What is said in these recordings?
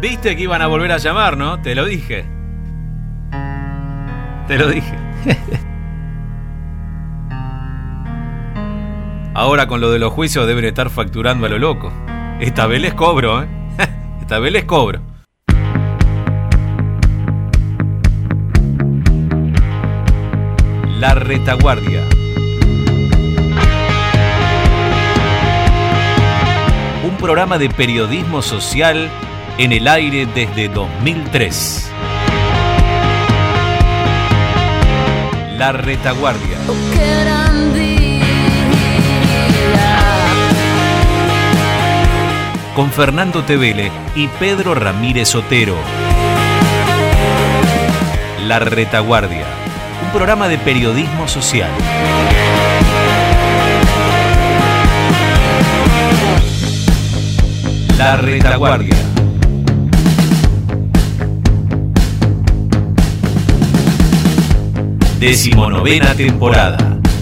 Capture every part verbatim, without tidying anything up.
Viste que iban a volver a llamar, ¿no? Te lo dije. Te lo dije. Ahora con lo de los juicios deben estar facturando a lo loco. Esta vez les cobro, ¿eh? Esta vez les cobro. La Retaguardia. Un programa de periodismo social en el aire desde dos mil tres. La Retaguardia. Con Fernando Tevele y Pedro Ramírez Otero. La Retaguardia, un programa de periodismo social. La Retaguardia. Decimonovena temporada.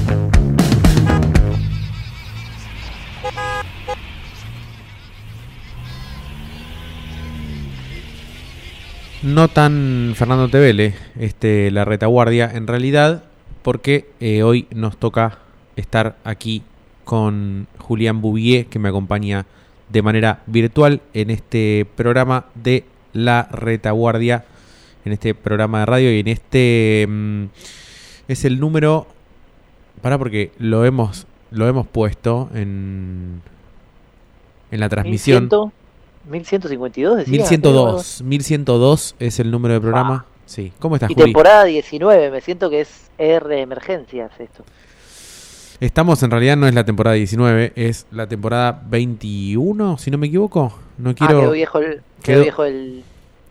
No tan Fernando Tevele, este, La Retaguardia, en realidad, porque eh, hoy nos toca estar aquí con Julián Bouvier, que me acompaña de manera virtual en este programa de La Retaguardia, en este programa de radio, y en este mmm, es el número, pará porque lo hemos lo hemos puesto en en la transmisión. mil ciento cincuenta y dos decía. mil ciento dos, mil ciento dos es el número de programa. Ah. Sí. ¿Cómo estás, y Juli? Temporada diecinueve, me siento que es R de emergencias esto. Estamos, en realidad no es la temporada diecinueve, es la temporada veintiuno, si no me equivoco. No quiero. Ah, quedó viejo el. Quedó, quedó viejo el.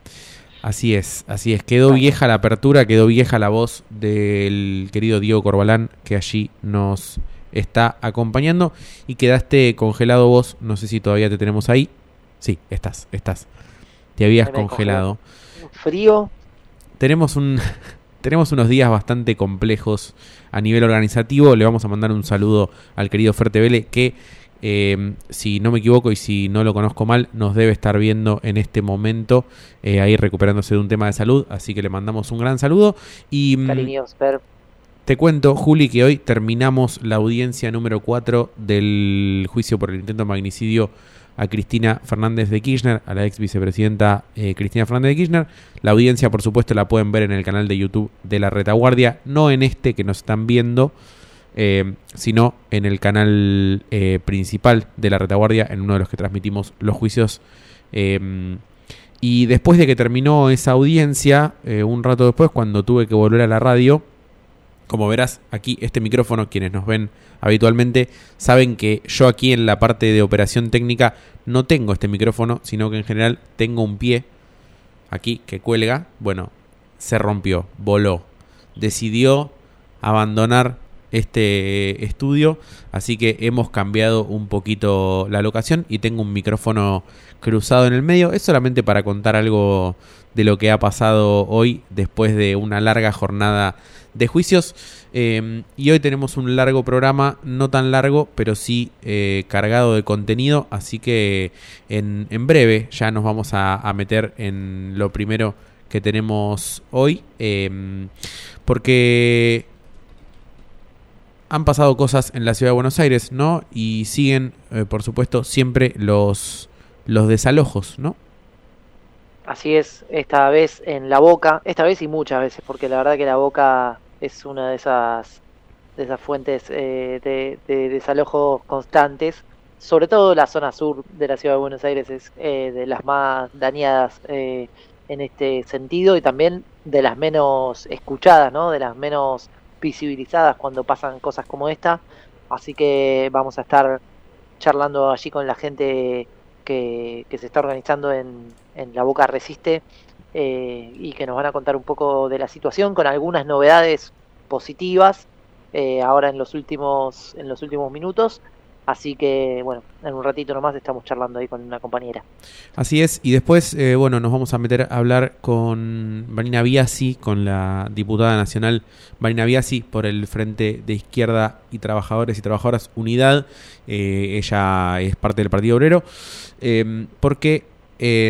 Así es, así es. Quedó vieja la apertura, quedó vieja la voz del querido Diego Corbalán, que allí nos está acompañando. Y quedaste congelado vos, no sé si todavía te tenemos ahí. Sí, estás, estás. Te habías congelado. Frío. Tenemos un tenemos unos días bastante complejos a nivel organizativo. Le vamos a mandar un saludo al querido Fer Tevele, que eh, si no me equivoco y si no lo conozco mal, nos debe estar viendo en este momento, eh, ahí recuperándose de un tema de salud. Así que le mandamos un gran saludo. Y cariños, Fer. Te cuento, Juli, que hoy terminamos la audiencia número cuatro del juicio por el intento de magnicidio a Cristina Fernández de Kirchner, a la ex vicepresidenta eh, Cristina Fernández de Kirchner. La audiencia, por supuesto, la pueden ver en el canal de YouTube de La Retaguardia, no en este que nos están viendo, eh, sino en el canal eh, principal de La Retaguardia, en uno de los que transmitimos los juicios. Eh, y después de que terminó esa audiencia, eh, un rato después, cuando tuve que volver a la radio, como verás aquí, este micrófono, quienes nos ven habitualmente saben que yo aquí en la parte de operación técnica no tengo este micrófono, sino que en general tengo un pie aquí que cuelga. Bueno, se rompió, voló, decidió abandonar este estudio, así que hemos cambiado un poquito la locación y tengo un micrófono cruzado en el medio. Es solamente para contar algo de lo que ha pasado hoy después de una larga jornada de juicios, eh, y hoy tenemos un largo programa, no tan largo, pero sí eh, cargado de contenido, así que en, en breve ya nos vamos a, a meter en lo primero que tenemos hoy, eh, porque han pasado cosas en la ciudad de Buenos Aires, ¿no? Y siguen, eh, por supuesto, siempre los, los desalojos, ¿no? Así es, esta vez en La Boca, esta vez y muchas veces, porque la verdad que La Boca es una de esas de esas fuentes eh, de, de desalojos constantes, sobre todo la zona sur de la ciudad de Buenos Aires es eh, de las más dañadas eh, en este sentido y también de las menos escuchadas, ¿no? De las menos visibilizadas cuando pasan cosas como esta, así que vamos a estar charlando allí con la gente que, que se está organizando en, en La Boca Resiste eh, y que nos van a contar un poco de la situación con algunas novedades positivas eh, ahora en los últimos en los últimos minutos. Así que, bueno, en un ratito nomás estamos charlando ahí con una compañera. Así es, y después, eh, bueno, nos vamos a meter a hablar con Marina Biasi, con la diputada nacional Marina Biasi, por el Frente de Izquierda y Trabajadores y Trabajadoras Unidad. Eh, ella es parte del Partido Obrero, eh, porque eh,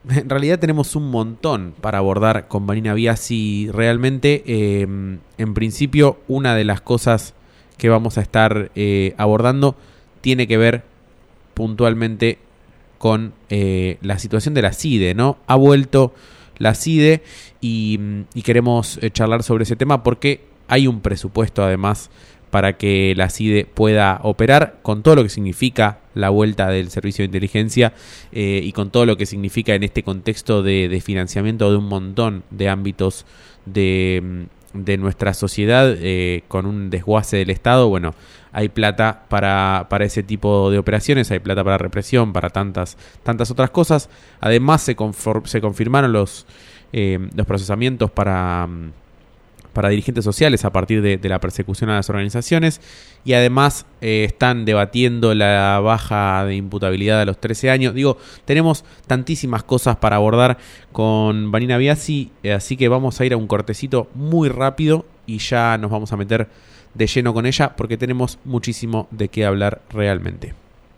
en realidad tenemos un montón para abordar con Vanina Biasi realmente. Eh, en principio, una de las cosas que vamos a estar eh, abordando tiene que ver puntualmente con eh, la situación de la CIDE, ¿no? Ha vuelto la CIDE y, y queremos eh, charlar sobre ese tema porque hay un presupuesto además para que la CIDE pueda operar con todo lo que significa la vuelta del servicio de inteligencia eh, y con todo lo que significa en este contexto de, de financiamiento de un montón de ámbitos de, de nuestra sociedad eh, con un desguace del Estado. Bueno, hay plata para, para ese tipo de operaciones, hay plata para represión, para tantas, tantas otras cosas. Además se, conform, se confirmaron los, eh, los procesamientos para... para dirigentes sociales a partir de, de la persecución a las organizaciones y además eh, están debatiendo la baja de imputabilidad a los trece años. Digo, tenemos tantísimas cosas para abordar con Vanina Biasi, eh, así que vamos a ir a un cortecito muy rápido y ya nos vamos a meter de lleno con ella porque tenemos muchísimo de qué hablar realmente.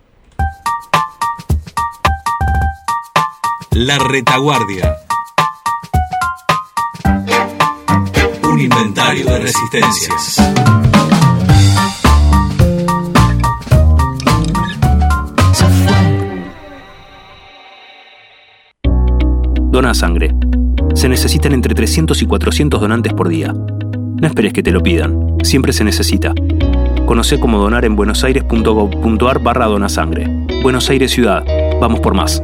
La Retaguardia. Un inventario de resistencias. Dona sangre. Se necesitan entre trescientos y cuatrocientos donantes por día. No esperes que te lo pidan. Siempre se necesita. Conocé cómo donar en buenosaires.gov.ar barra donasangre. Buenos Aires Ciudad. Vamos por más.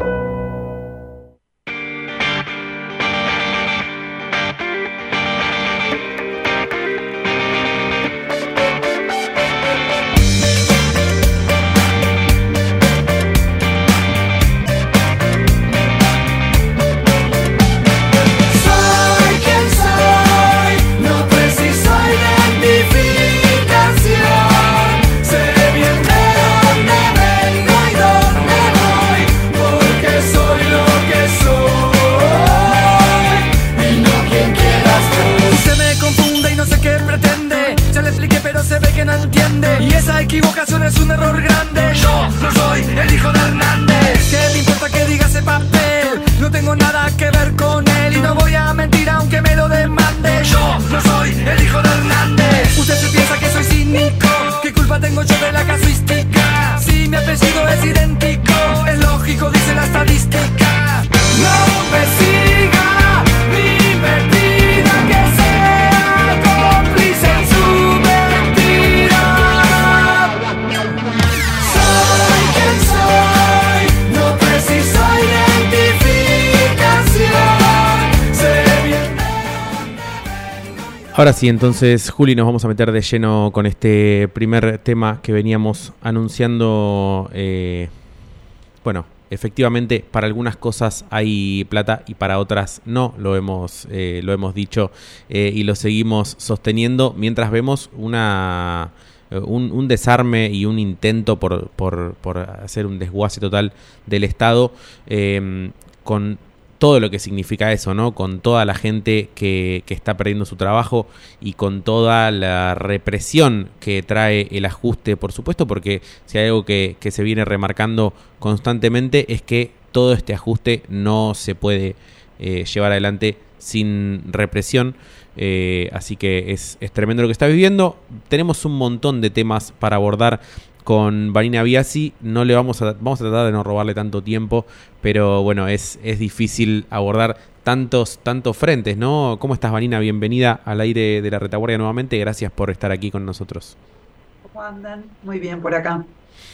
Ahora sí, entonces, Juli, nos vamos a meter de lleno con este primer tema que veníamos anunciando. Eh, bueno, efectivamente, para algunas cosas hay plata y para otras no, lo hemos, eh, lo hemos dicho eh, y lo seguimos sosteniendo mientras vemos una... Un, un desarme y un intento por, por, por hacer un desguace total del Estado eh, con todo lo que significa eso, ¿no? Con toda la gente que, que está perdiendo su trabajo y con toda la represión que trae el ajuste, por supuesto, porque si hay algo que, que se viene remarcando constantemente es que todo este ajuste no se puede eh, llevar adelante sin represión. Eh, así que es, es tremendo lo que está viviendo. Tenemos un montón de temas para abordar con Vanina Biasi. No le vamos a vamos a tratar de no robarle tanto tiempo, pero bueno, es, es difícil abordar tantos, tantos frentes, ¿no? ¿Cómo estás, Vanina? Bienvenida al aire de la Retaguardia nuevamente. Gracias por estar aquí con nosotros. ¿Cómo andan? Muy bien por acá.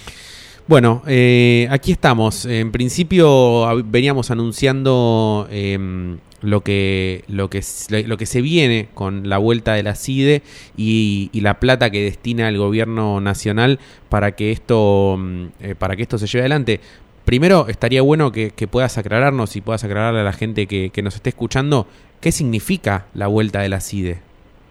Bueno, eh, aquí estamos. En principio veníamos anunciando eh, lo que lo que lo que se viene con la vuelta de la CIDE y, y la plata que destina el gobierno nacional para que esto eh, para que esto se lleve adelante. Primero estaría bueno que, que puedas aclararnos y puedas aclararle a la gente que, que nos esté escuchando qué significa la vuelta de la CIDE.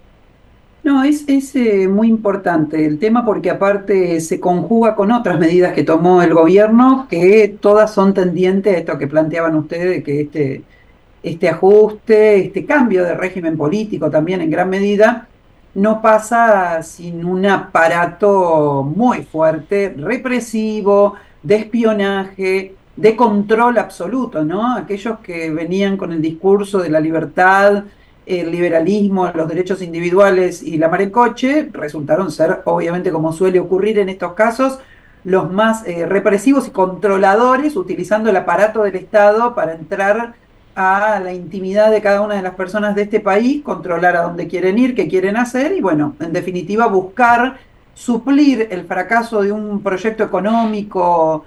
No, es, es eh, muy importante el tema porque aparte se conjuga con otras medidas que tomó el gobierno que todas son tendientes a esto que planteaban ustedes, de que este, este ajuste, este cambio de régimen político también en gran medida no pasa sin un aparato muy fuerte, represivo, de espionaje, de control absoluto, ¿no? Aquellos que venían con el discurso de la libertad, el liberalismo, los derechos individuales y la mar en coche, resultaron ser, obviamente, como suele ocurrir en estos casos, los más eh, represivos y controladores, utilizando el aparato del Estado para entrar a la intimidad de cada una de las personas de este país, controlar a dónde quieren ir, qué quieren hacer y, bueno, en definitiva, buscar suplir el fracaso de un proyecto económico,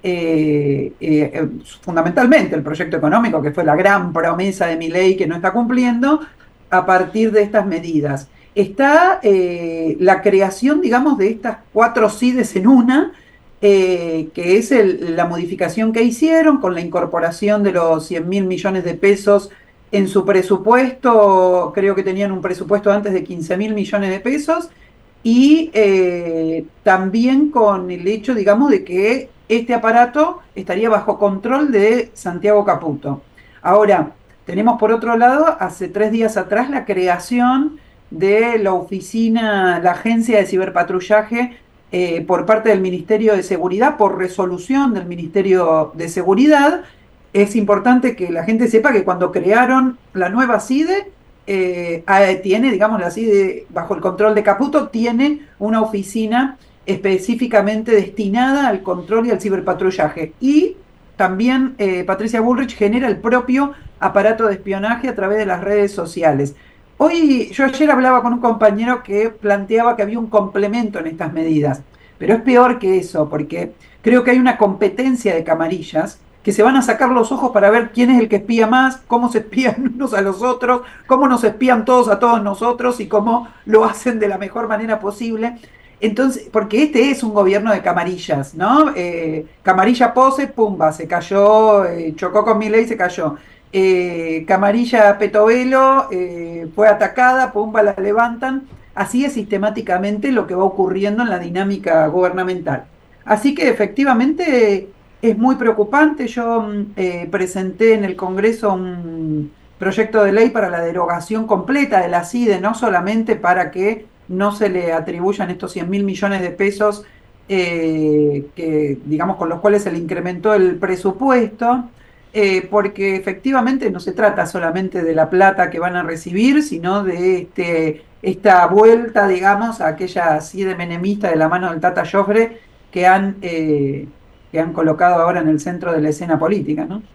eh, eh, fundamentalmente el proyecto económico, que fue la gran promesa de Milei que no está cumpliendo, a partir de estas medidas. Está eh, la creación, digamos, de estas cuatro CIDES en una, Eh, que es el, la modificación que hicieron con la incorporación de los cien mil millones de pesos en su presupuesto. Creo que tenían un presupuesto antes de quince mil millones de pesos, y eh, también con el hecho, digamos, de que este aparato estaría bajo control de Santiago Caputo. Ahora, tenemos por otro lado, hace tres días atrás, la creación de la oficina, la agencia de ciberpatrullaje, Eh, por parte del Ministerio de Seguridad, por resolución del Ministerio de Seguridad. Es importante que la gente sepa que cuando crearon la nueva CIDE, eh, tiene, digamos, la CIDE bajo el control de Caputo, tiene una oficina específicamente destinada al control y al ciberpatrullaje. Y también eh, Patricia Bullrich genera el propio aparato de espionaje a través de las redes sociales. Hoy, yo ayer hablaba con un compañero que planteaba que había un complemento en estas medidas, pero es peor que eso, porque creo que hay una competencia de camarillas que se van a sacar los ojos para ver quién es el que espía más, cómo se espían unos a los otros, cómo nos espían todos a todos nosotros y cómo lo hacen de la mejor manera posible. Entonces, porque este es un gobierno de camarillas, ¿no? Eh, camarilla Pose, pumba, se cayó, eh, chocó con Milei, se cayó. Eh, camarilla Petovelo eh, fue atacada, pumba, la levantan. Así es sistemáticamente lo que va ocurriendo en la dinámica gubernamental. Así que efectivamente es muy preocupante. Yo eh, presenté en el Congreso un proyecto de ley para la derogación completa de la CIDE, no solamente para que no se le atribuyan estos cien mil millones de pesos eh, que, digamos, con los cuales se le incrementó el presupuesto, Eh, porque efectivamente no se trata solamente de la plata que van a recibir, sino de este, esta vuelta, digamos, a aquella CIDE menemista de la mano del Tata Joffre que han, eh, que han colocado ahora en el centro de la escena política, ¿no?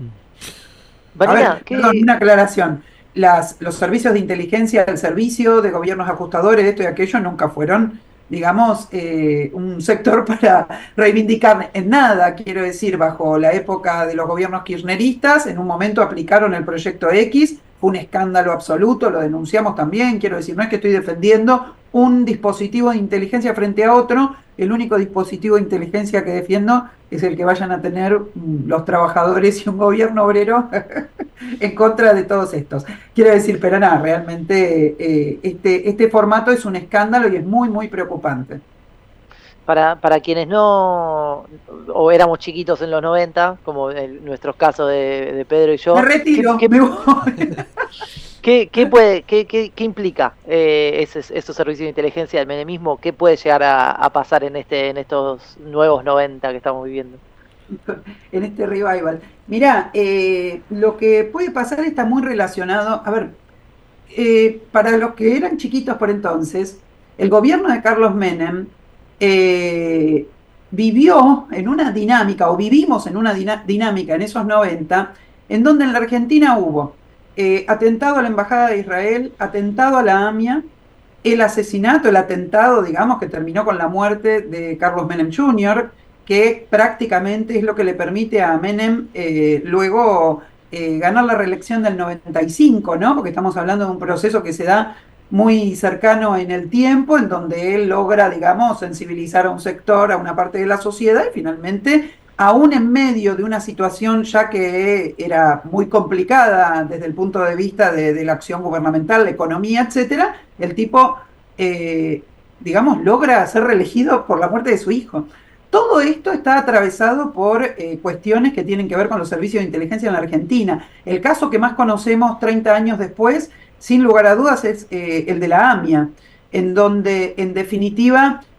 Vanina, a ver, ¿qué... perdón, una aclaración. Las, los servicios de inteligencia, el servicio de gobiernos ajustadores, esto y aquello, nunca fueron, digamos, eh, un sector para reivindicar en nada. Quiero decir, bajo la época de los gobiernos kirchneristas, en un momento aplicaron el proyecto X, fue un escándalo absoluto, lo denunciamos también. Quiero decir, no es que estoy defendiendo un dispositivo de inteligencia frente a otro, el único dispositivo de inteligencia que defiendo es el que vayan a tener los trabajadores y un gobierno obrero en contra de todos estos. Quiero decir, pero nada, realmente eh, este, este formato es un escándalo y es muy, muy preocupante. Para, para quienes no, o éramos chiquitos en los noventa, como en nuestros casos de, de Pedro y yo... Me retiro, ¿qué, qué, me voy. ¿Qué, qué, puede, qué, qué, qué implica eh, esos, esos servicios de inteligencia del menemismo? ¿Qué puede llegar a, a pasar en este en estos nuevos noventa que estamos viviendo? En este revival. Mirá, eh, lo que puede pasar está muy relacionado. A ver, eh, para los que eran chiquitos por entonces, el gobierno de Carlos Menem eh, vivió en una dinámica, o vivimos en una dinámica en esos noventa, en donde en la Argentina hubo Eh, atentado a la Embajada de Israel, atentado a la AMIA, el asesinato, el atentado, digamos, que terminó con la muerte de Carlos Menem junior, que prácticamente es lo que le permite a Menem eh, luego eh, ganar la reelección del noventa y cinco, ¿no? Porque estamos hablando de un proceso que se da muy cercano en el tiempo, en donde él logra, digamos, sensibilizar a un sector, a una parte de la sociedad, y finalmente, aún en medio de una situación ya que era muy complicada desde el punto de vista de, de la acción gubernamental, la economía, etcétera, el tipo, eh, digamos, logra ser reelegido por la muerte de su hijo. Todo esto está atravesado por eh, cuestiones que tienen que ver con los servicios de inteligencia en la Argentina. El caso que más conocemos treinta años después, sin lugar a dudas, es eh, el de la AMIA, en donde, en definitiva,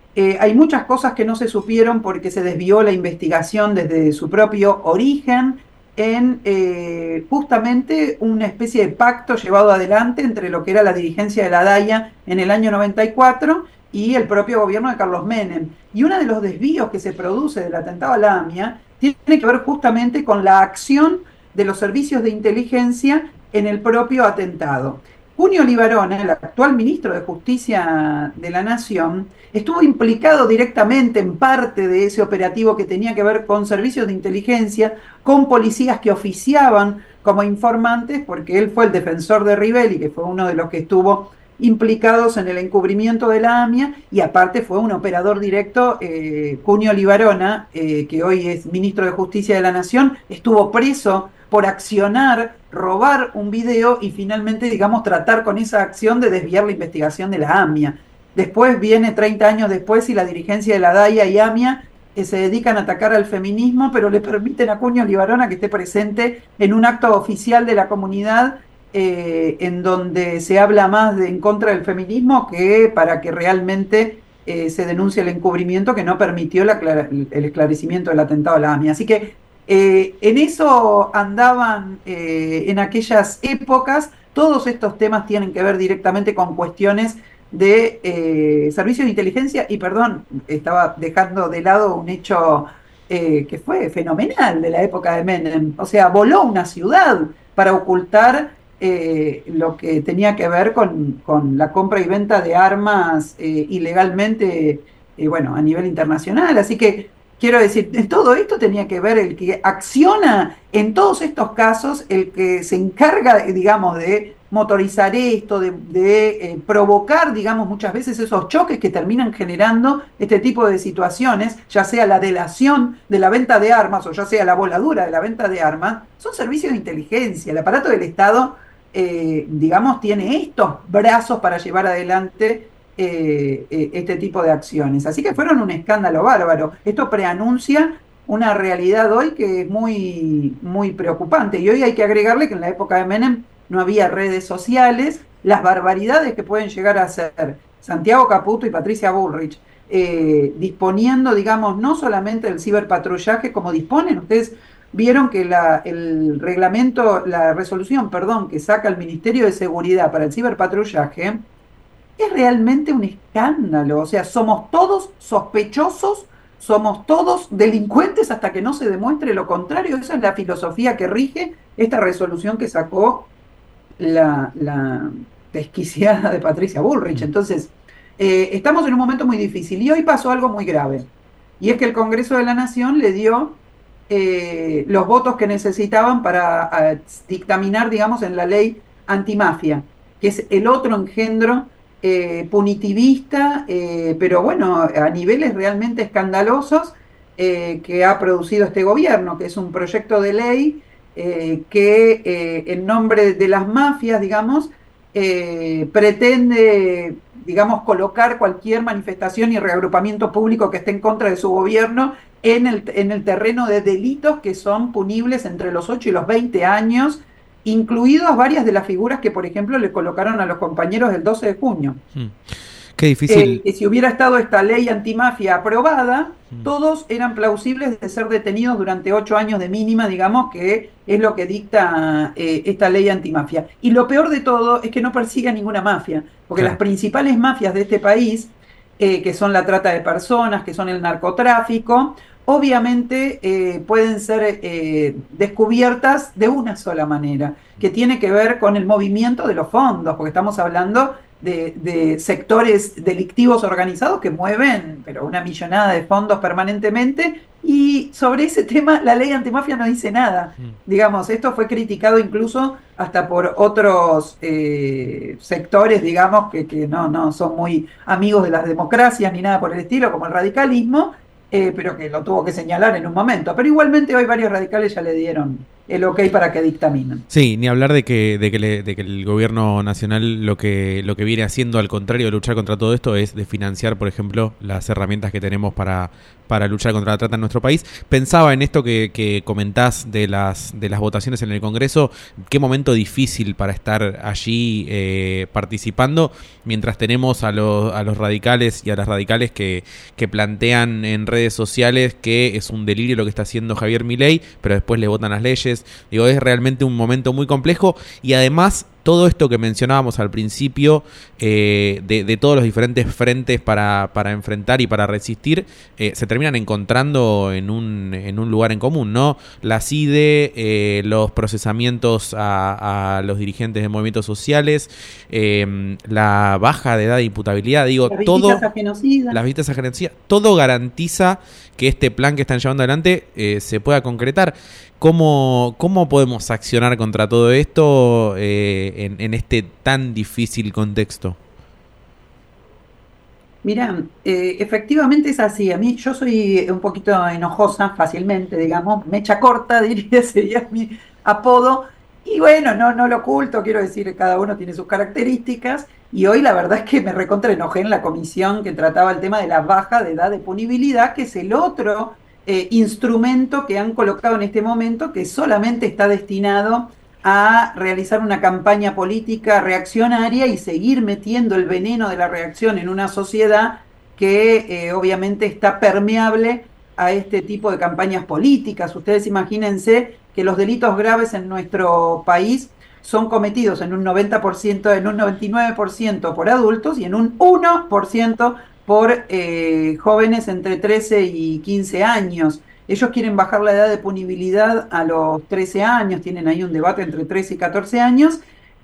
Eh, hay muchas cosas que no se supieron porque se desvió la investigación desde su propio origen en eh, justamente una especie de pacto llevado adelante entre lo que era la dirigencia de la DAIA en el año noventa y cuatro y el propio gobierno de Carlos Menem. Y uno de los desvíos que se produce del atentado a la AMIA tiene que ver justamente con la acción de los servicios de inteligencia en el propio atentado. Junio Libarona, el actual ministro de Justicia de la Nación, estuvo implicado directamente en parte de ese operativo que tenía que ver con servicios de inteligencia, con policías que oficiaban como informantes, porque él fue el defensor de Rivelli, que fue uno de los que estuvo implicados en el encubrimiento de la AMIA, y aparte fue un operador directo, eh, Junio Libarona, eh, que hoy es ministro de Justicia de la Nación, estuvo preso por accionar, robar un video y finalmente, digamos, tratar con esa acción de desviar la investigación de la AMIA. Después viene treinta años después y la dirigencia de la DAIA y AMIA eh, se dedican a atacar al feminismo, pero le permiten a Junio Libarona que esté presente en un acto oficial de la comunidad eh, en donde se habla más de, en contra del feminismo que para que realmente eh, se denuncie el encubrimiento que no permitió la, el esclarecimiento del atentado a la AMIA. Así que Eh, en eso andaban eh, en aquellas épocas. Todos estos temas tienen que ver directamente con cuestiones de eh, servicios de inteligencia y, perdón, estaba dejando de lado un hecho eh, que fue fenomenal de la época de Menem. O sea, voló una ciudad para ocultar eh, lo que tenía que ver con, con la compra y venta de armas eh, ilegalmente, eh, bueno, a nivel internacional. Así que quiero decir, en todo esto tenía que ver el que acciona en todos estos casos, el que se encarga, digamos, de motorizar esto, de, de eh, provocar, digamos, muchas veces esos choques que terminan generando este tipo de situaciones, ya sea la delación de la venta de armas o ya sea la voladura de la venta de armas, son servicios de inteligencia. El aparato del Estado, eh, digamos, tiene estos brazos para llevar adelante Eh, eh, este tipo de acciones. Así que fueron un escándalo bárbaro. Esto preanuncia una realidad hoy que es muy, muy preocupante. Y hoy hay que agregarle que en la época de Menem no había redes sociales, las barbaridades que pueden llegar a hacer Santiago Caputo y Patricia Bullrich, eh, disponiendo, digamos, no solamente del ciberpatrullaje como disponen. Ustedes vieron que la, el reglamento, la resolución, perdón, que saca el Ministerio de Seguridad para el ciberpatrullaje, es realmente un escándalo. O sea, somos todos sospechosos, somos todos delincuentes hasta que no se demuestre lo contrario. Esa es la filosofía que rige esta resolución que sacó la, la desquiciada de Patricia Bullrich. Entonces, eh, estamos en un momento muy difícil y hoy pasó algo muy grave. Y es que el Congreso de la Nación le dio eh, los votos que necesitaban para a, dictaminar, digamos, en la ley antimafia, que es el otro engendro Eh, punitivista, eh, pero bueno, a niveles realmente escandalosos eh, que ha producido este gobierno, que es un proyecto de ley eh, que eh, en nombre de las mafias, digamos, eh, pretende, digamos, colocar cualquier manifestación y reagrupamiento público que esté en contra de su gobierno en el, en el terreno de delitos que son punibles entre los ocho y los veinte años, incluidas varias de las figuras que, por ejemplo, le colocaron a los compañeros el doce de junio. Hmm. Qué difícil. Eh, que si hubiera estado esta ley antimafia aprobada, hmm. todos eran plausibles de ser detenidos durante ocho años de mínima, digamos, que es lo que dicta eh, esta ley antimafia. Y lo peor de todo es que no persigue a ninguna mafia, porque claro, las principales mafias de este país, eh, que son la trata de personas, que son el narcotráfico, obviamente eh, pueden ser eh, descubiertas de una sola manera, que tiene que ver con el movimiento de los fondos, porque estamos hablando de, de sectores delictivos organizados que mueven pero una millonada de fondos permanentemente, y sobre ese tema la ley antimafia no dice nada. Mm. Digamos, esto fue criticado incluso hasta por otros eh, sectores, digamos, que, que no, no son muy amigos de las democracias ni nada por el estilo, como el radicalismo, Eh, pero que lo tuvo que señalar en un momento. Pero igualmente hoy varios radicales ya le dieron el ok para que dictaminen. Sí, ni hablar de que, de que, le- de que el gobierno nacional lo que, lo que viene haciendo, al contrario de luchar contra todo esto, es de financiar, por ejemplo, las herramientas que tenemos para, para luchar contra la trata en nuestro país. Pensaba en esto que, que comentás de las, de las votaciones en el Congreso, qué momento difícil para estar allí eh, participando, mientras tenemos a los, a los radicales y a las radicales que, que plantean en redes sociales que es un delirio lo que está haciendo Javier Milei, pero después le votan las leyes. Digo, es realmente un momento muy complejo y además todo esto que mencionábamos al principio eh, de, de todos los diferentes frentes para, para enfrentar y para resistir, eh, se terminan encontrando en un, en un lugar en común, ¿no? La CIDE, eh, los procesamientos a, a los dirigentes de movimientos sociales, eh, la baja de edad de imputabilidad, digo, Las todo... visitas a genocidas. Las visitas a genocidas, todo garantiza que este plan que están llevando adelante eh, se pueda concretar. ¿Cómo, ¿Cómo podemos accionar contra todo esto eh, en, en este tan difícil contexto? Mira, eh, efectivamente es así. A mí yo soy un poquito enojosa fácilmente, digamos, mecha corta, diría, sería mi apodo. Y bueno, no, no lo oculto, quiero decir, cada uno tiene sus características. Y hoy la verdad es que me recontra enojé en la comisión que trataba el tema de la baja de edad de punibilidad, que es el otro eh, instrumento que han colocado en este momento, que solamente está destinado a realizar una campaña política reaccionaria y seguir metiendo el veneno de la reacción en una sociedad que eh, obviamente está permeable a este tipo de campañas políticas. Ustedes imagínense que los delitos graves en nuestro país son cometidos en un noventa por ciento, en un noventa y nueve por ciento por adultos y en un uno por ciento por eh, jóvenes entre trece y quince años. Ellos quieren bajar la edad de punibilidad a los trece años, tienen ahí un debate entre trece y catorce años,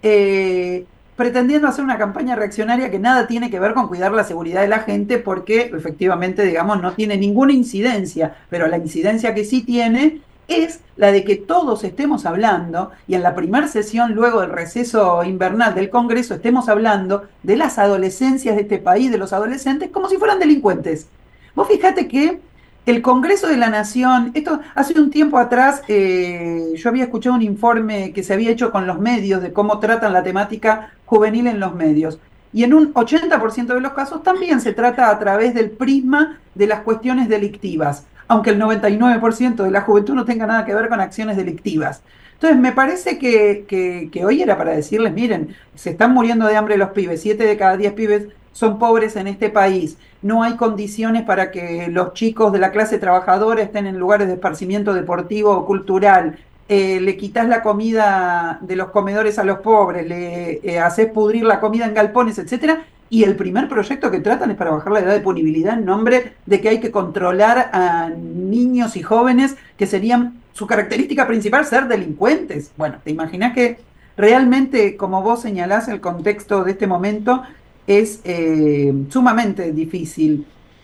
eh, pretendiendo hacer una campaña reaccionaria que nada tiene que ver con cuidar la seguridad de la gente, porque efectivamente, digamos, no tiene ninguna incidencia, pero la incidencia que sí tiene es la de que todos estemos hablando, y en la primera sesión, luego del receso invernal del Congreso, estemos hablando de las adolescencias de este país, de los adolescentes, como si fueran delincuentes. Vos fíjate que el Congreso de la Nación, esto hace un tiempo atrás, eh, yo había escuchado un informe que se había hecho con los medios de cómo tratan la temática juvenil en los medios. Y en un ochenta por ciento de los casos también se trata a través del prisma de las cuestiones delictivas, aunque el noventa y nueve por ciento de la juventud no tenga nada que ver con acciones delictivas. Entonces me parece que, que, que hoy era para decirles, miren, se están muriendo de hambre los pibes, siete de cada diez pibes son pobres en este país, no hay condiciones para que los chicos de la clase trabajadora estén en lugares de esparcimiento deportivo o cultural, eh, le quitas la comida de los comedores a los pobres, le eh, haces pudrir la comida en galpones, etcétera, y el primer proyecto que tratan es para bajar la edad de punibilidad en nombre de que hay que controlar a niños y jóvenes que serían su característica principal ser delincuentes. Bueno, te imaginas que realmente, como vos señalás, el contexto de este momento es eh, sumamente difícil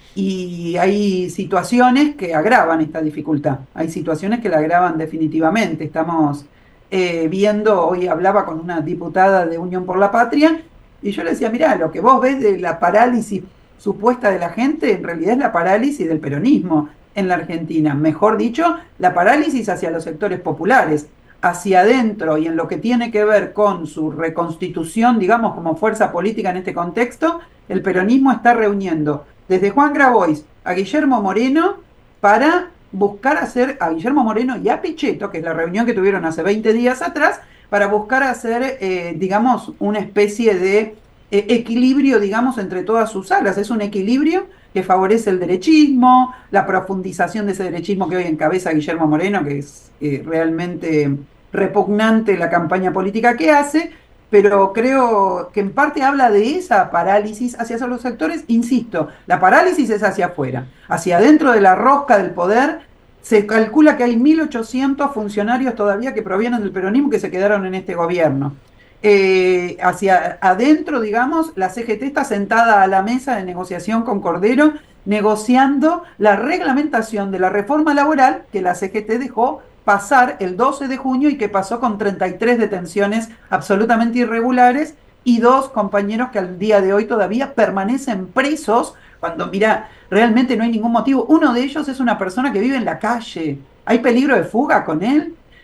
y hay situaciones que agravan esta dificultad, hay situaciones que la agravan definitivamente. Estamos eh, viendo, hoy hablaba con una diputada de Unión por la Patria y yo le decía, mirá, lo que vos ves de la parálisis supuesta de la gente, en realidad es la parálisis del peronismo en la Argentina, mejor dicho, la parálisis hacia los sectores populares, hacia adentro y en lo que tiene que ver con su reconstitución, digamos, como fuerza política en este contexto, el peronismo está reuniendo desde Juan Grabois a Guillermo Moreno para buscar hacer, a Guillermo Moreno y a Pichetto, que es la reunión que tuvieron hace veinte días atrás, para buscar hacer, eh, digamos, una especie de eh, equilibrio, digamos, entre todas sus alas. Es un equilibrio que favorece el derechismo, la profundización de ese derechismo que hoy encabeza Guillermo Moreno, que es eh, realmente repugnante la campaña política que hace, pero creo que en parte habla de esa parálisis hacia los sectores. Insisto, la parálisis es hacia afuera, hacia adentro de la rosca del poder. Se calcula que hay mil ochocientos funcionarios todavía que provienen del peronismo que se quedaron en este gobierno. Eh, hacia adentro, digamos, la C G T está sentada a la mesa de negociación con Cordero, negociando la reglamentación de la reforma laboral que la C G T dejó pasar el doce de junio y que pasó con treinta y tres detenciones absolutamente irregulares y dos compañeros que al día de hoy todavía permanecen presos cuando, mira, realmente no hay ningún motivo. Uno de ellos es una persona que vive en la calle. ¿Hay peligro de fuga con él?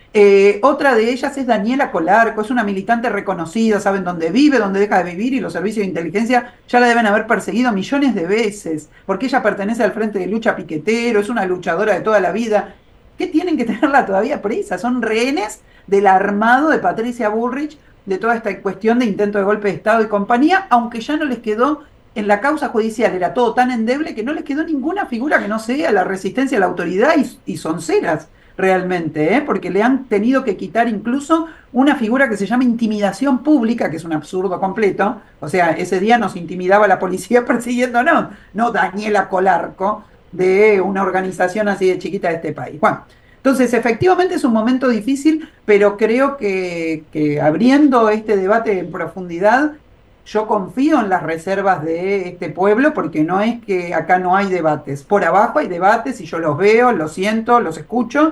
Eh, otra de ellas es Daniela Colarco, es una militante reconocida, saben dónde vive, dónde deja de vivir, y los servicios de inteligencia ya la deben haber perseguido millones de veces, porque ella pertenece al Frente de Lucha Piquetero, es una luchadora de toda la vida. ¿Qué tienen que tenerla todavía presa? Son rehenes del armado de Patricia Bullrich, de toda esta cuestión de intento de golpe de Estado y compañía, aunque ya no les quedó, en la causa judicial era todo tan endeble que no les quedó ninguna figura que no sea la resistencia a la autoridad y, y sonceras realmente, ¿eh? Porque le han tenido que quitar incluso una figura que se llama intimidación pública, que es un absurdo completo. O sea, ese día nos intimidaba la policía persiguiéndonos, no Daniela Colarco, de una organización así de chiquita de este país. Bueno, entonces efectivamente es un momento difícil, pero creo que, que abriendo este debate en profundidad, yo confío en las reservas de este pueblo, porque no es que acá no hay debates. Por abajo hay debates y yo los veo, los siento, los escucho.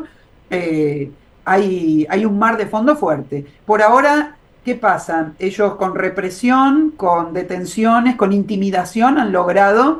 Eh, hay, hay un mar de fondo fuerte. Por ahora, ¿qué pasa? Ellos con represión, con detenciones, con intimidación han logrado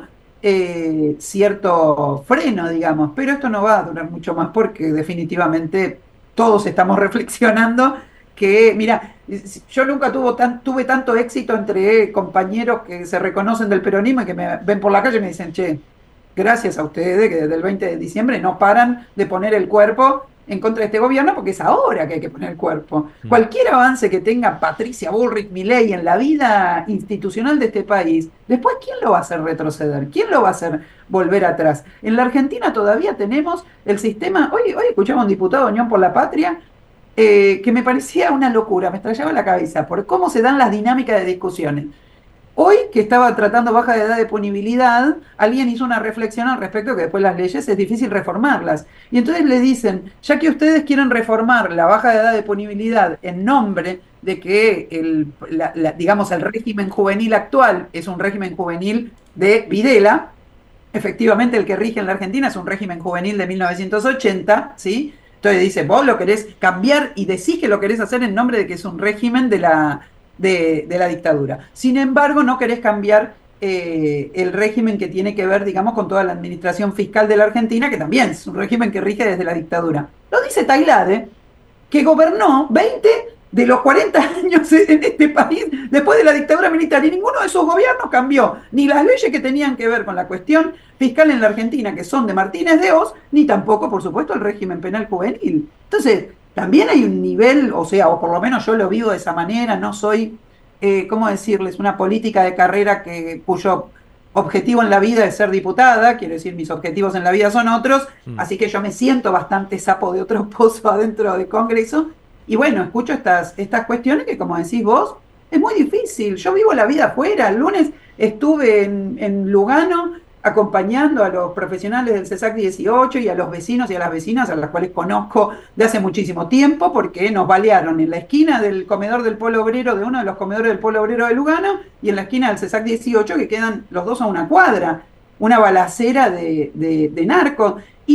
eh, cierto freno, digamos. Pero esto no va a durar mucho más, porque definitivamente todos estamos reflexionando que, mira, yo nunca tuvo tan, tuve tanto éxito entre compañeros que se reconocen del peronismo y que me ven por la calle y me dicen, che, gracias a ustedes que desde el veinte de diciembre no paran de poner el cuerpo en contra de este gobierno, porque es ahora que hay que poner el cuerpo. Mm. Cualquier avance que tenga Patricia Bullrich, Milei en la vida institucional de este país, después, ¿quién lo va a hacer retroceder? ¿Quién lo va a hacer volver atrás? En la Argentina todavía tenemos el sistema, hoy, hoy escuchamos a un diputado de Unión por la Patria, Eh, que me parecía una locura, me estallaba la cabeza por cómo se dan las dinámicas de discusiones. Hoy, que estaba tratando baja de edad de punibilidad, alguien hizo una reflexión al respecto, que después las leyes es difícil reformarlas. Y entonces le dicen, ya que ustedes quieren reformar la baja de edad de punibilidad en nombre de que el, la, la, digamos, el régimen juvenil actual es un régimen juvenil de Videla, efectivamente el que rige en la Argentina es un régimen juvenil de mil novecientos ochenta, ¿sí? Entonces dice, vos lo querés cambiar y decís que lo querés hacer en nombre de que es un régimen de la, de, de la dictadura. Sin embargo, no querés cambiar eh, el régimen que tiene que ver, digamos, con toda la administración fiscal de la Argentina, que también es un régimen que rige desde la dictadura. Lo dice Tailade, que gobernó veinte de los cuarenta años en este país después de la dictadura militar, y ninguno de esos gobiernos cambió ni las leyes que tenían que ver con la cuestión fiscal en la Argentina, que son de Martínez de Hoz, ni tampoco, por supuesto, el régimen penal juvenil. Entonces, también hay un nivel, o sea, o por lo menos yo lo vivo de esa manera, no soy, eh, ¿cómo decirles?, una política de carrera que, cuyo objetivo en la vida es ser diputada, quiero decir, mis objetivos en la vida son otros, mm. así que yo me siento bastante sapo de otro pozo adentro del Congreso. Y bueno, escucho estas, estas cuestiones que, como decís vos, es muy difícil. Yo vivo la vida afuera. El lunes estuve en, en Lugano acompañando a los profesionales del CESAC dieciocho y a los vecinos y a las vecinas, a las cuales conozco de hace muchísimo tiempo, porque nos balearon en la esquina del comedor del Polo Obrero, de uno de los comedores del Polo Obrero de Lugano, y en la esquina del CESAC dieciocho, que quedan los dos a una cuadra. Una balacera de, de, de narcos.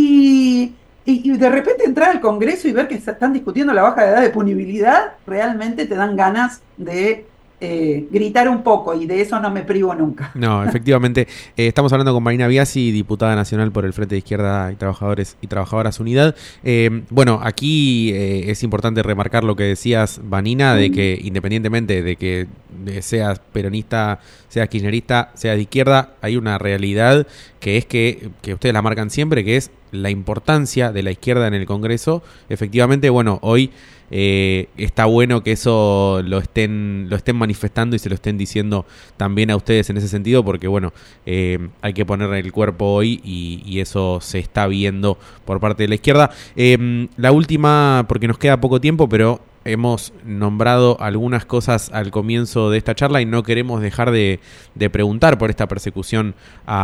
Y... Y, y de repente entrar al Congreso y ver que están discutiendo la baja de edad de punibilidad, realmente te dan ganas de eh, gritar un poco, y de eso no me privo nunca. No, efectivamente. Eh, estamos hablando con Vanina Biasi, diputada nacional por el Frente de Izquierda y Trabajadores y Trabajadoras Unidad. Eh, bueno, aquí eh, es importante remarcar lo que decías, Vanina, de que independientemente de que seas peronista, seas kirchnerista, seas de izquierda, hay una realidad que es que, que ustedes la marcan siempre, que es la importancia de la izquierda en el Congreso. Efectivamente, bueno, hoy eh, está bueno que eso lo estén lo estén manifestando y se lo estén diciendo también a ustedes en ese sentido, porque bueno, eh, hay que poner el cuerpo hoy y, y eso se está viendo por parte de la izquierda. Eh, la última, porque nos queda poco tiempo, pero hemos nombrado algunas cosas al comienzo de esta charla y no queremos dejar de, de preguntar por esta persecución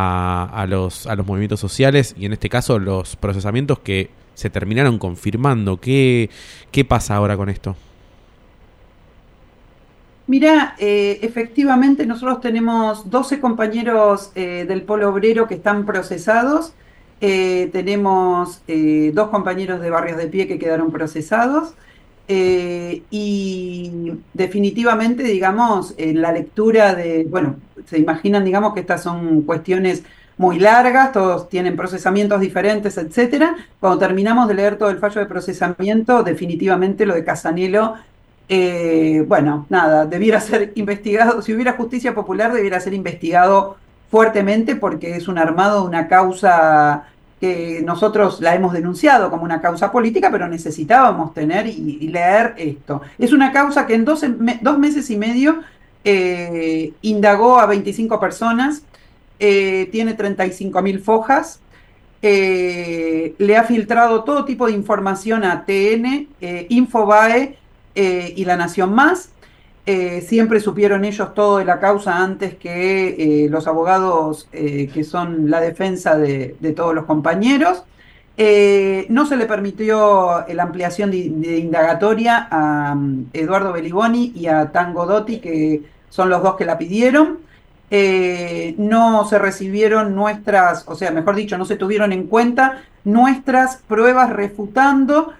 a, a, los, a los movimientos sociales, y en este caso los procesamientos que se terminaron confirmando. ¿Qué, qué pasa ahora con esto? Mirá, eh, efectivamente nosotros tenemos doce compañeros eh, del Polo Obrero que están procesados. Eh, tenemos eh, dos compañeros de Barrios de Pie que quedaron procesados. Eh, y definitivamente, digamos, en la lectura de, bueno, se imaginan, digamos, que estas son cuestiones muy largas, todos tienen procesamientos diferentes, etcétera. Cuando terminamos de leer todo el fallo de procesamiento, definitivamente lo de Casanelo, eh, bueno, nada, debiera ser investigado, si hubiera justicia popular, debiera ser investigado fuertemente porque es un armado de una causa que nosotros la hemos denunciado como una causa política, pero necesitábamos tener y, y leer esto. Es una causa que en dos, me, dos meses y medio eh, indagó a veinticinco personas, eh, tiene treinta y cinco mil fojas, eh, le ha filtrado todo tipo de información a T N, eh, Infobae eh, y La Nación Más. Eh, siempre supieron ellos todo de la causa antes que eh, los abogados eh, que son la defensa de, de todos los compañeros. Eh, no se le permitió la ampliación de, de indagatoria a um, Eduardo Beliboni y a Tango Dotti, que son los dos que la pidieron. Eh, no se recibieron nuestras, o sea, mejor dicho, no se tuvieron en cuenta nuestras pruebas refutando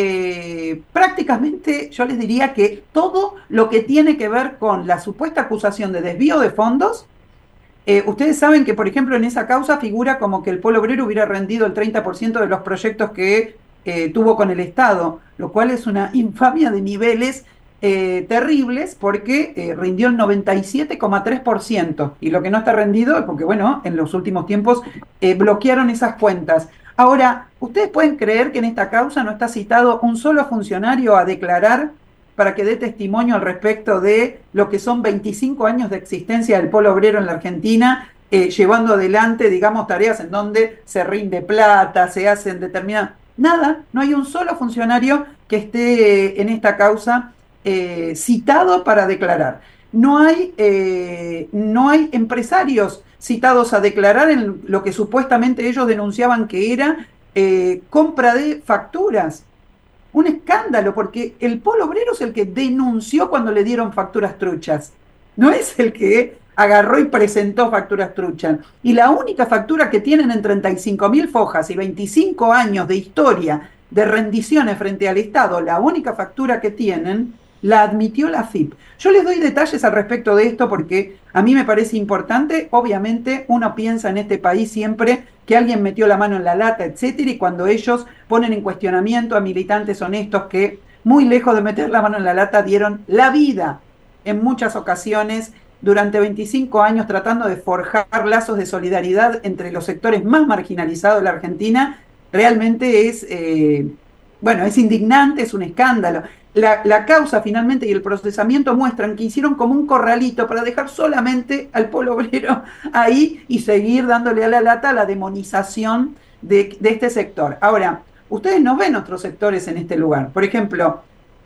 Eh, prácticamente yo les diría que todo lo que tiene que ver con la supuesta acusación de desvío de fondos. Eh, ustedes saben que, por ejemplo, en esa causa figura como que el Polo Obrero hubiera rendido el treinta por ciento de los proyectos que eh, tuvo con el Estado, lo cual es una infamia de niveles eh, terribles porque eh, rindió el noventa y siete coma tres por ciento y lo que no está rendido es porque, bueno, en los últimos tiempos eh, bloquearon esas cuentas. Ahora, ¿ustedes pueden creer que en esta causa no está citado un solo funcionario a declarar para que dé testimonio al respecto de lo que son veinticinco años de existencia del Polo Obrero en la Argentina, eh, llevando adelante, digamos, tareas en donde se rinde plata, se hacen determinadas... Nada, no hay un solo funcionario que esté en esta causa eh, citado para declarar. No hay, eh, no hay empresarios citados a declarar en lo que supuestamente ellos denunciaban que era eh, compra de facturas. Un escándalo, porque el Polo Obrero es el que denunció cuando le dieron facturas truchas. No es el que agarró y presentó facturas truchas. Y la única factura que tienen en treinta y cinco mil fojas y veinticinco años de historia de rendiciones frente al Estado, la única factura que tienen la admitió la F I P. Yo les doy detalles al respecto de esto porque a mí me parece importante. Obviamente uno piensa en este país siempre que alguien metió la mano en la lata, etcétera, y cuando ellos ponen en cuestionamiento a militantes honestos que, muy lejos de meter la mano en la lata, dieron la vida en muchas ocasiones durante veinticinco años tratando de forjar lazos de solidaridad entre los sectores más marginalizados de la Argentina, realmente es, eh, bueno, es indignante, es un escándalo. La, la causa finalmente y el procesamiento muestran que hicieron como un corralito para dejar solamente al Polo Obrero ahí y seguir dándole a la lata la demonización de, de este sector. Ahora, ustedes no ven otros sectores en este lugar. Por ejemplo,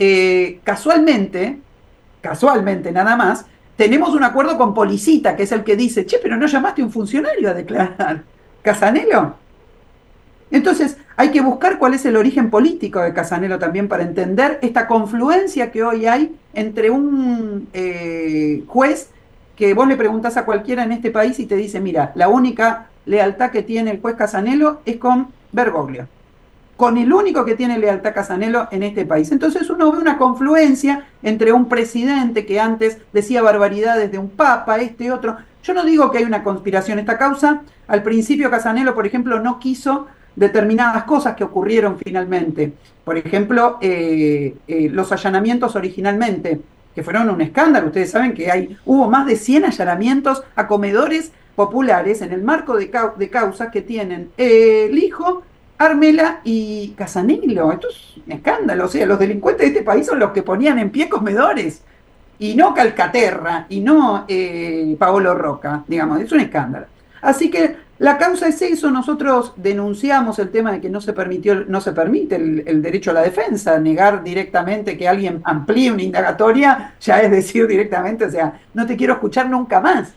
eh, casualmente, casualmente nada más, tenemos un acuerdo con Policita, que es el que dice, che, pero no llamaste a un funcionario a declarar. ¿Casanelo? Entonces, hay que buscar cuál es el origen político de Casanelo también para entender esta confluencia que hoy hay entre un eh, juez que vos le preguntás a cualquiera en este país y te dice, mira, la única lealtad que tiene el juez Casanelo es con Bergoglio, con el único que tiene lealtad Casanelo en este país. Entonces uno ve una confluencia entre un presidente que antes decía barbaridades de un papa, este otro. Yo no digo que hay una conspiración. Esta causa, al principio Casanelo, por ejemplo, no quiso determinadas cosas que ocurrieron finalmente. Por ejemplo, eh, eh, los allanamientos originalmente, que fueron un escándalo. Ustedes saben que hay, hubo más de cien allanamientos a comedores populares en el marco de, cau de causas que tienen eh, el hijo, Armela y Casanelo. Esto es un escándalo. O sea, los delincuentes de este país son los que ponían en pie comedores, y no Calcaterra, y no eh, Paolo Roca, digamos. Es un escándalo. Así que la causa es eso. Nosotros denunciamos el tema de que no se permitió, no se permite el, el derecho a la defensa. Negar directamente que alguien amplíe una indagatoria ya es decir directamente, o sea, no te quiero escuchar nunca más.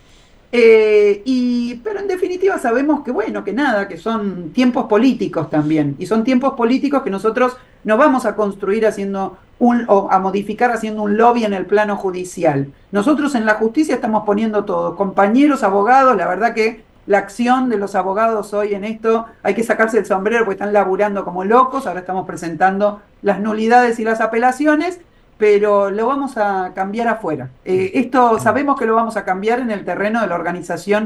Eh, y, pero en definitiva sabemos que bueno, que nada, que son tiempos políticos también, y son tiempos políticos que nosotros no vamos a construir haciendo un, o a modificar haciendo un lobby en el plano judicial. Nosotros en la justicia estamos poniendo todo, compañeros, abogados. La verdad que la acción de los abogados hoy en esto, hay que sacarse el sombrero porque están laburando como locos. Ahora estamos presentando las nulidades y las apelaciones, pero lo vamos a cambiar afuera. Eh, esto sabemos que lo vamos a cambiar en el terreno de la organización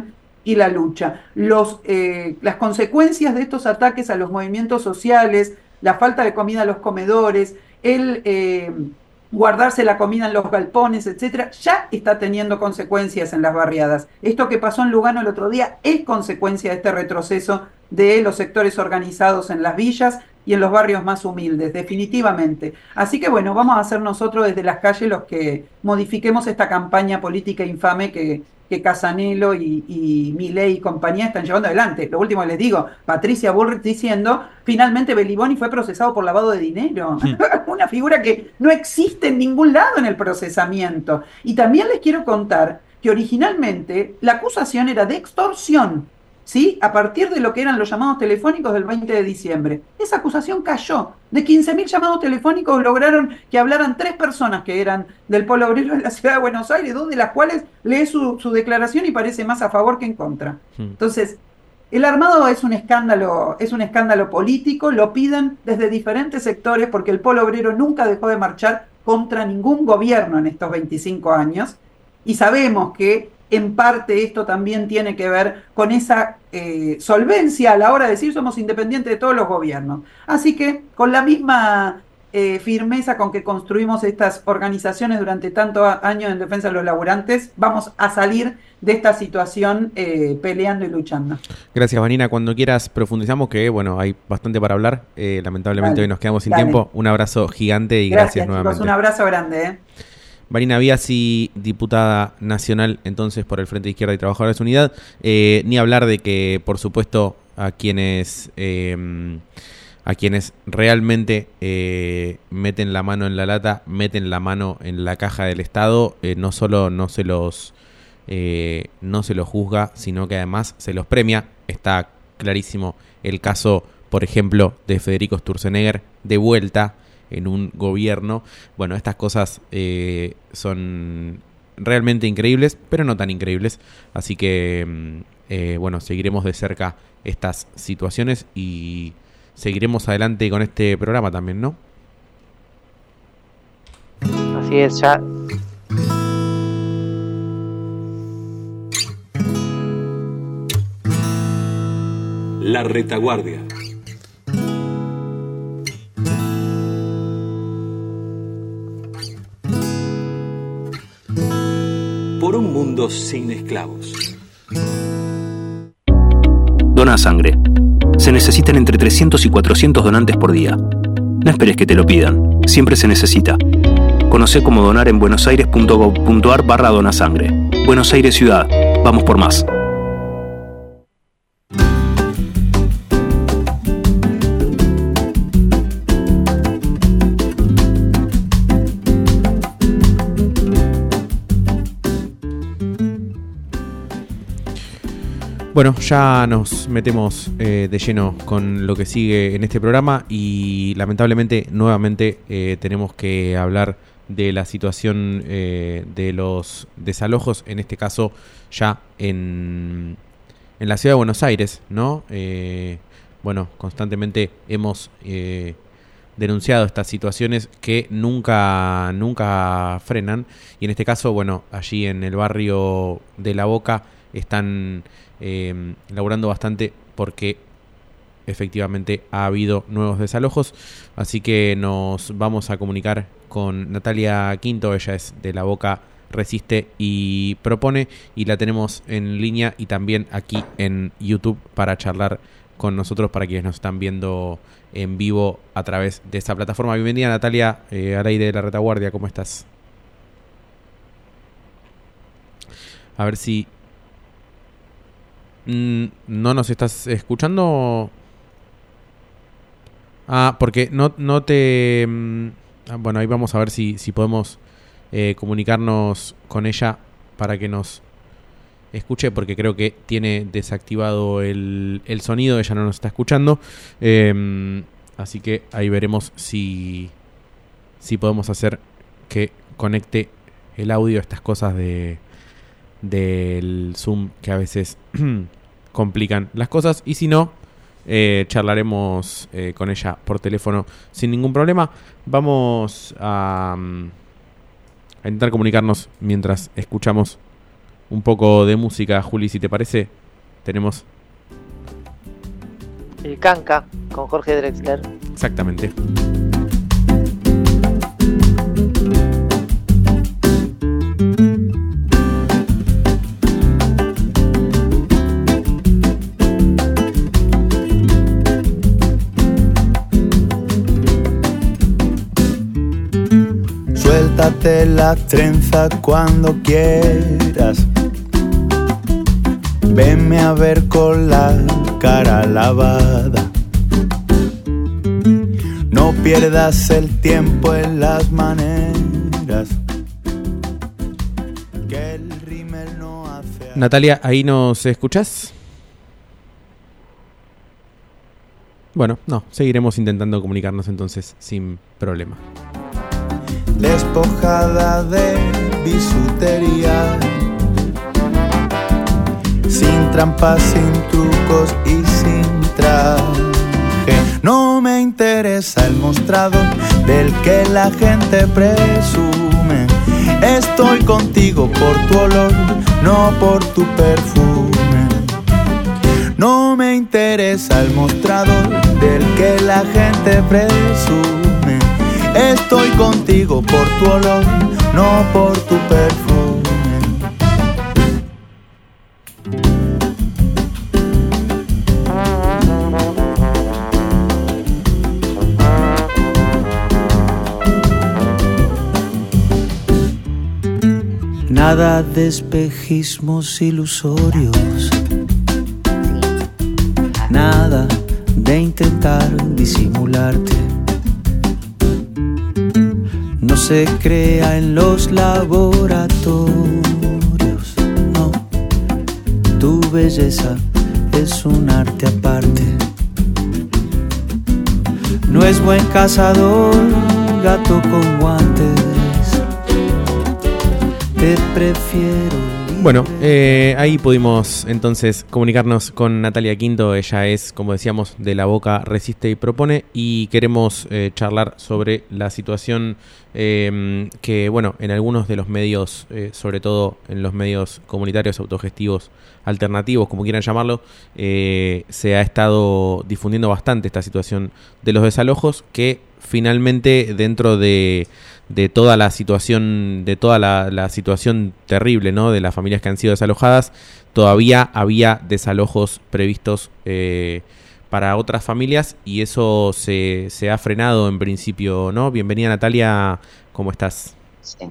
y la lucha. Los, eh, las consecuencias de estos ataques a los movimientos sociales, la falta de comida a los comedores, el eh, guardarse la comida en los galpones, etcétera, ya está teniendo consecuencias en las barriadas. Esto que pasó en Lugano el otro día es consecuencia de este retroceso de los sectores organizados en las villas y en los barrios más humildes, definitivamente. Así que bueno, vamos a ser nosotros desde las calles los que modifiquemos esta campaña política infame que, que Casanelo y, y Milei y compañía están llevando adelante. Lo último que les digo, Patricia Bullrich diciendo, finalmente Beliboni fue procesado por lavado de dinero. Sí. Una figura que no existe en ningún lado en el procesamiento. Y también les quiero contar que originalmente la acusación era de extorsión, ¿sí? A partir de lo que eran los llamados telefónicos del veinte de diciembre. Esa acusación cayó. De quince mil llamados telefónicos lograron que hablaran tres personas que eran del Polo Obrero de la Ciudad de Buenos Aires, dos de las cuales lee su, su declaración y parece más a favor que en contra. Entonces, el armado es un escándalo, es un escándalo político, lo piden desde diferentes sectores porque el Polo Obrero nunca dejó de marchar contra ningún gobierno en estos veinticinco años y sabemos que en parte esto también tiene que ver con esa eh, solvencia a la hora de decir somos independientes de todos los gobiernos. Así que con la misma eh, firmeza con que construimos estas organizaciones durante tantos años en defensa de los laburantes, vamos a salir de esta situación eh, peleando y luchando. Gracias, Vanina. Cuando quieras profundizamos, que bueno, hay bastante para hablar. Eh, lamentablemente dale, hoy nos quedamos sin dale. tiempo. Un abrazo gigante y gracias, gracias nuevamente. Un abrazo grande. ¿eh? Vanina Biasi, diputada nacional entonces por el Frente de Izquierda y Trabajadores Unidad. Eh, ni hablar de que, por supuesto, a quienes eh, a quienes realmente eh, meten la mano en la lata, meten la mano en la caja del Estado, eh, no solo no se los eh, no se los juzga, sino que además se los premia. Está clarísimo el caso, por ejemplo, de Federico Sturzenegger, de vuelta en un gobierno. Bueno, estas cosas eh, son realmente increíbles, pero no tan increíbles. Así que, eh, bueno, seguiremos de cerca estas situaciones y seguiremos adelante con este programa también, ¿no? Así es, ya. La retaguardia. Por un mundo sin esclavos. Dona sangre. Se necesitan entre trescientos y cuatrocientos donantes por día. No esperes que te lo pidan. Siempre se necesita. Conoce cómo donar en buenosaires.gov.ar barra donasangre. Buenos Aires Ciudad. Vamos por más. Bueno, ya nos metemos eh, de lleno con lo que sigue en este programa y lamentablemente nuevamente eh, tenemos que hablar de la situación eh, de los desalojos, en este caso ya en, en la ciudad de Buenos Aires, ¿no? Eh, bueno, constantemente hemos eh, denunciado estas situaciones que nunca, nunca frenan y en este caso, bueno, allí en el barrio de La Boca están Eh, laburando bastante porque efectivamente ha habido nuevos desalojos, así que nos vamos a comunicar con Natalia Quinto. Ella es de La Boca Resiste y Propone y la tenemos en línea y también aquí en YouTube para charlar con nosotros, para quienes nos están viendo en vivo a través de esta plataforma. Bienvenida, Natalia, eh, al aire de La Retaguardia. ¿Cómo estás? A ver si ¿no nos estás escuchando? Ah, porque no, no te... Bueno, ahí vamos a ver si, si podemos eh, comunicarnos con ella para que nos escuche, porque creo que tiene desactivado el, el sonido. Ella no nos está escuchando. Eh, así que ahí veremos si, si podemos hacer que conecte el audio. Estas cosas de... del Zoom que a veces complican las cosas, y si no eh, charlaremos eh, con ella por teléfono sin ningún problema. Vamos a, a intentar comunicarnos mientras escuchamos un poco de música. Juli, si te parece. tenemos... El Canca, con Jorge Drexler. Exactamente. Suéltate la trenza cuando quieras. Venme a ver con la cara lavada. No pierdas el tiempo en las maneras. Que el rímel no hace... Natalia, ¿ahí nos escuchás? Bueno, no, seguiremos intentando comunicarnos entonces sin problema. Despojada de bisutería, sin trampas, sin trucos y sin traje. No me interesa el mostrado del que la gente presume. Estoy contigo por tu olor, no por tu perfume. No me interesa el mostrador del que la gente presume. Estoy contigo por tu olor, no por tu perfume. Nada de espejismos ilusorios. Nada de intentar disimularte. No se crea en los laboratorios, no. Tu belleza es un arte aparte. No es buen cazador, gato con guantes. Te prefiero. Bueno, eh, ahí pudimos entonces comunicarnos con Natalia Quinto. Ella es, como decíamos, de La Boca Resiste y Propone, y queremos eh, charlar sobre la situación eh, que, bueno, en algunos de los medios, eh, sobre todo en los medios comunitarios, autogestivos, alternativos, como quieran llamarlo, eh, se ha estado difundiendo bastante esta situación de los desalojos, que finalmente dentro de... de toda la situación, de toda la, la situación terrible, ¿no?, de las familias que han sido desalojadas, todavía había desalojos previstos eh, para otras familias, y eso se, se ha frenado en principio, ¿no? Bienvenida, Natalia, ¿cómo estás? Sí.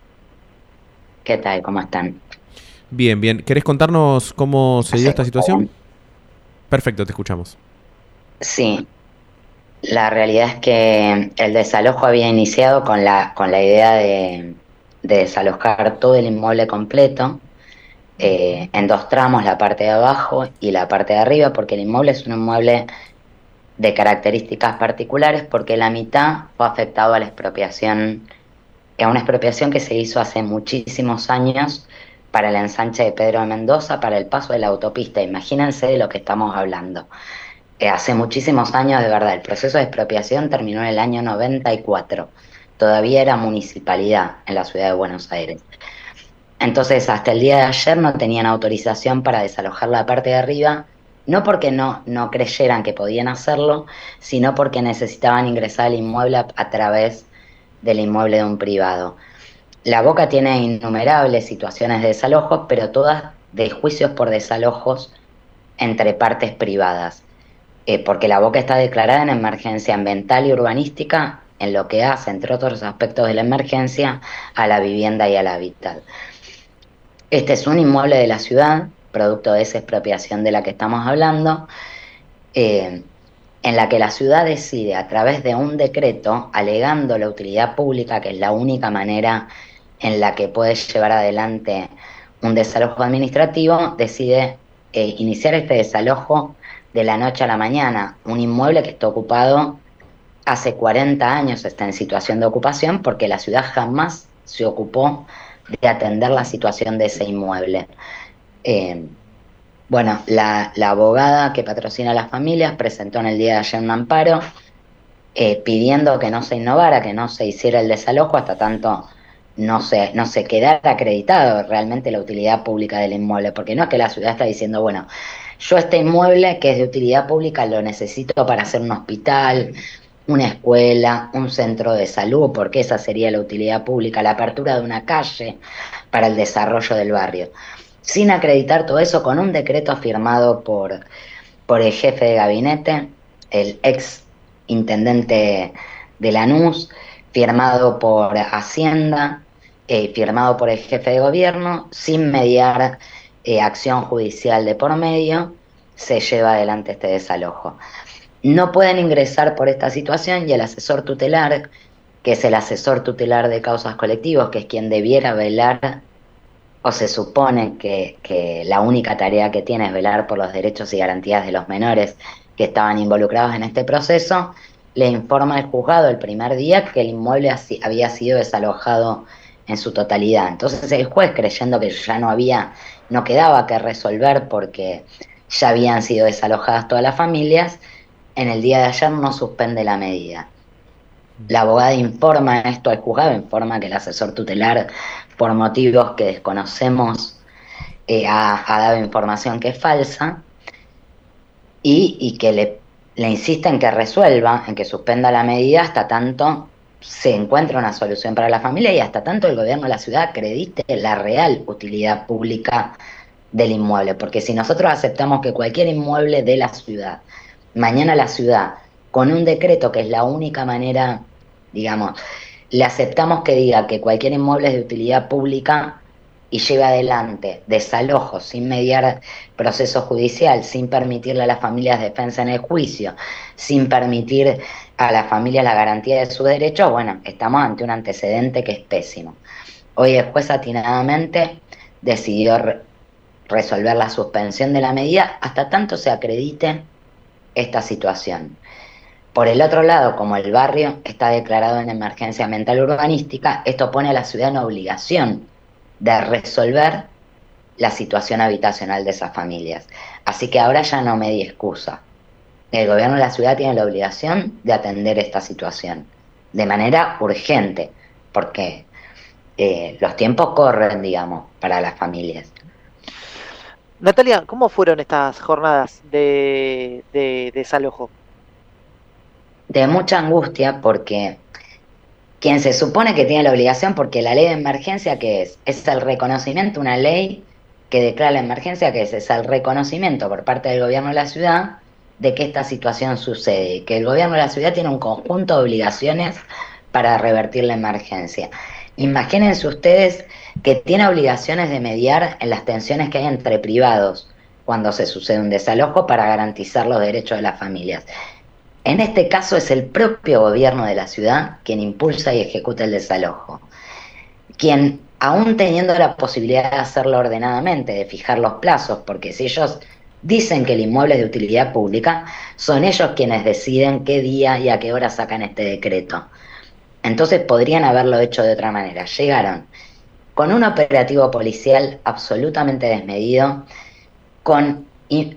¿Qué tal? ¿Cómo están? Bien, bien. ¿Querés contarnos cómo se dio esta situación? Perfecto, te escuchamos. Sí. La realidad es que el desalojo había iniciado con la con la idea de, de desalojar todo el inmueble completo, eh, en dos tramos, la parte de abajo y la parte de arriba, porque el inmueble es un inmueble de características particulares, porque la mitad fue afectado a la expropiación, a una expropiación que se hizo hace muchísimos años para el ensanche de Pedro de Mendoza, para el paso de la autopista. Imagínense de lo que estamos hablando. Hace muchísimos años, de verdad, el proceso de expropiación terminó en el año noventa y cuatro. Todavía era municipalidad en la ciudad de Buenos Aires. Entonces, hasta el día de ayer no tenían autorización para desalojar la parte de arriba, no porque no, no creyeran que podían hacerlo, sino porque necesitaban ingresar al inmueble a, a través del inmueble de un privado. La Boca tiene innumerables situaciones de desalojos, pero todas de juicios por desalojos entre partes privadas. Eh, porque La Boca está declarada en emergencia ambiental y urbanística, en lo que hace, entre otros aspectos de la emergencia, a la vivienda y al hábitat. Este es un inmueble de la ciudad, producto de esa expropiación de la que estamos hablando, eh, en la que la ciudad decide, a través de un decreto, alegando la utilidad pública, que es la única manera en la que puede llevar adelante un desalojo administrativo, decide eh, iniciar este desalojo de la noche a la mañana. Un inmueble que está ocupado hace cuarenta años, está en situación de ocupación, porque la ciudad jamás se ocupó de atender la situación de ese inmueble. Eh, bueno, la, la abogada que patrocina a las familias presentó en el día de ayer un amparo eh, pidiendo que no se innovara, que no se hiciera el desalojo hasta tanto no se, no se quedara acreditado realmente la utilidad pública del inmueble, porque no es que la ciudad está diciendo, bueno, yo este inmueble que es de utilidad pública lo necesito para hacer un hospital, una escuela, un centro de salud, porque esa sería la utilidad pública, la apertura de una calle para el desarrollo del barrio. Sin acreditar todo eso, con un decreto firmado por, por el jefe de gabinete, el ex intendente de Lanús, firmado por Hacienda, eh, firmado por el jefe de gobierno, sin mediar eh, acción judicial de por medio, se lleva adelante este desalojo. No pueden ingresar por esta situación y el asesor tutelar, que es el asesor tutelar de causas colectivos, que es quien debiera velar, o se supone que, que la única tarea que tiene es velar por los derechos y garantías de los menores que estaban involucrados en este proceso, le informa al juzgado el primer día que el inmueble había sido desalojado en su totalidad. Entonces el juez, creyendo que ya no había, no quedaba que resolver porque ya habían sido desalojadas todas las familias, en el día de ayer no suspende la medida. La abogada informa esto al juzgado, informa que el asesor tutelar, por motivos que desconocemos, eh, ha, ha dado información que es falsa y, y que le, le insiste en que resuelva, en que suspenda la medida hasta tanto se encuentre una solución para la familia y hasta tanto el gobierno de la ciudad acredite la real utilidad pública del inmueble. Porque si nosotros aceptamos que cualquier inmueble de la ciudad, mañana la ciudad, con un decreto que es la única manera, digamos, le aceptamos que diga que cualquier inmueble es de utilidad pública y lleve adelante desalojos sin mediar proceso judicial, sin permitirle a las familias defensa en el juicio, sin permitir a las familias la garantía de sus derechos, bueno, estamos ante un antecedente que es pésimo. Hoy el juez atinadamente decidió re- resolver la suspensión de la medida hasta tanto se acredite esta situación. Por el otro lado, como el barrio está declarado en emergencia ambiental urbanística, esto pone a la ciudad en obligación de resolver la situación habitacional de esas familias. Así que ahora ya no me di excusa. El gobierno de la ciudad tiene la obligación de atender esta situación de manera urgente, porque eh, los tiempos corren, digamos, para las familias. Natalia, ¿cómo fueron estas jornadas de, de desalojo? De mucha angustia, porque quien se supone que tiene la obligación, porque la ley de emergencia, ¿qué es? Es el reconocimiento, una ley que declara la emergencia, que es, es el reconocimiento por parte del gobierno de la ciudad de que esta situación sucede, y que el gobierno de la ciudad tiene un conjunto de obligaciones para revertir la emergencia. Imagínense ustedes que tiene obligaciones de mediar en las tensiones que hay entre privados cuando se sucede un desalojo para garantizar los derechos de las familias. En este caso es el propio gobierno de la ciudad quien impulsa y ejecuta el desalojo, quien, aún teniendo la posibilidad de hacerlo ordenadamente, de fijar los plazos, porque si ellos dicen que el inmueble es de utilidad pública, son ellos quienes deciden qué día y a qué hora sacan este decreto. Entonces podrían haberlo hecho de otra manera. Llegaron con un operativo policial absolutamente desmedido, con in-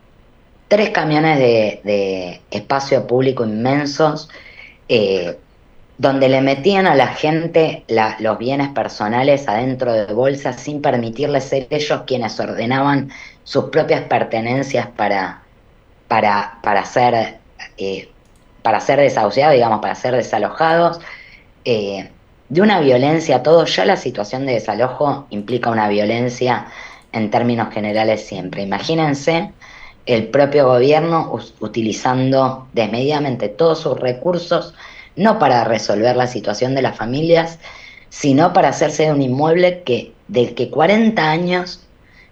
tres camiones de, de espacio público inmensos, eh, donde le metían a la gente la, los bienes personales adentro de bolsas sin permitirles ser ellos quienes ordenaban sus propias pertenencias para, para, para ser eh, para ser desahuciados, digamos, para ser desalojados, eh, de una violencia, todo. Ya la situación de desalojo implica una violencia en términos generales siempre. Imagínense el propio gobierno us- utilizando desmedidamente todos sus recursos, no para resolver la situación de las familias, sino para hacerse de un inmueble que, del que cuarenta años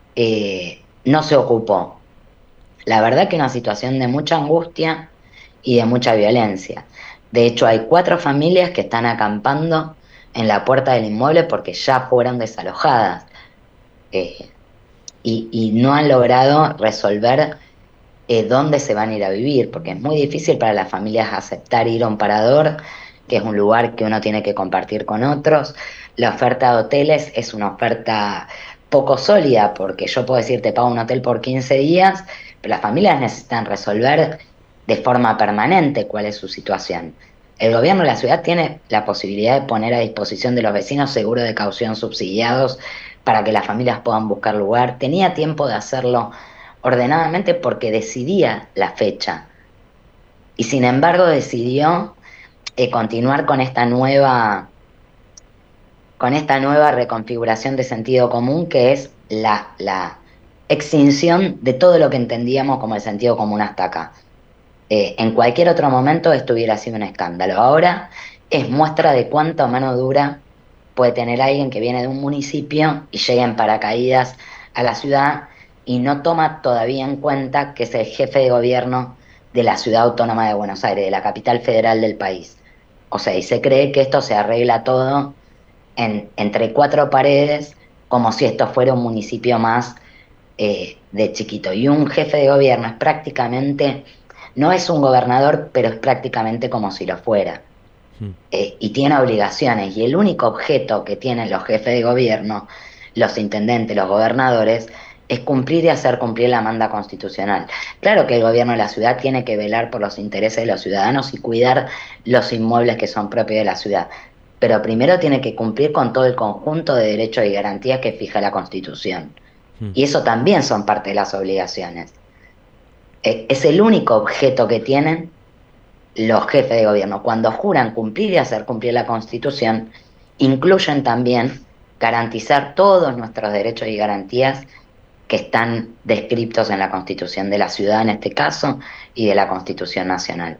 eh, no se ocupó. La verdad que una situación de mucha angustia y de mucha violencia. De hecho, hay cuatro familias que están acampando en la puerta del inmueble porque ya fueron desalojadas eh, y, y no han logrado resolver eh, dónde se van a ir a vivir, porque es muy difícil para las familias aceptar ir a un parador, que es un lugar que uno tiene que compartir con otros. La oferta de hoteles es una oferta poco sólida, porque yo puedo decir te pago un hotel por quince días, pero las familias necesitan resolver de forma permanente cuál es su situación. el gobierno de la ciudad tiene la posibilidad de poner a disposición de los vecinos seguros de caución subsidiados para que las familias puedan buscar lugar. Tenía tiempo de hacerlo ordenadamente porque decidía la fecha. Y sin embargo decidió eh, continuar con esta nueva con esta nueva reconfiguración de sentido común, que es la, la extinción de todo lo que entendíamos como el sentido común hasta acá. Eh, en cualquier otro momento esto hubiera sido un escándalo. Ahora es muestra de cuánta mano dura puede tener alguien que viene de un municipio y llega en paracaídas a la ciudad y no toma todavía en cuenta que es el jefe de gobierno de la Ciudad Autónoma de Buenos Aires, de la capital federal del país. O sea, y se cree que esto se arregla todo en, entre cuatro paredes, como si esto fuera un municipio más eh, de chiquito. Y un jefe de gobierno es prácticamente, no es un gobernador, pero es prácticamente como si lo fuera. Hmm. Eh, y tiene obligaciones, y el único objeto que tienen los jefes de gobierno, los intendentes, los gobernadores, es cumplir y hacer cumplir la manda constitucional. Claro que el gobierno de la ciudad tiene que velar por los intereses de los ciudadanos y cuidar los inmuebles que son propios de la ciudad, pero primero tiene que cumplir con todo el conjunto de derechos y garantías que fija la Constitución. Hmm. Y eso también son parte de las obligaciones. Es el único objeto que tienen los jefes de gobierno. Cuando juran cumplir y hacer cumplir la Constitución, incluyen también garantizar todos nuestros derechos y garantías que están descritos en la Constitución de la ciudad, en este caso, y de la Constitución Nacional.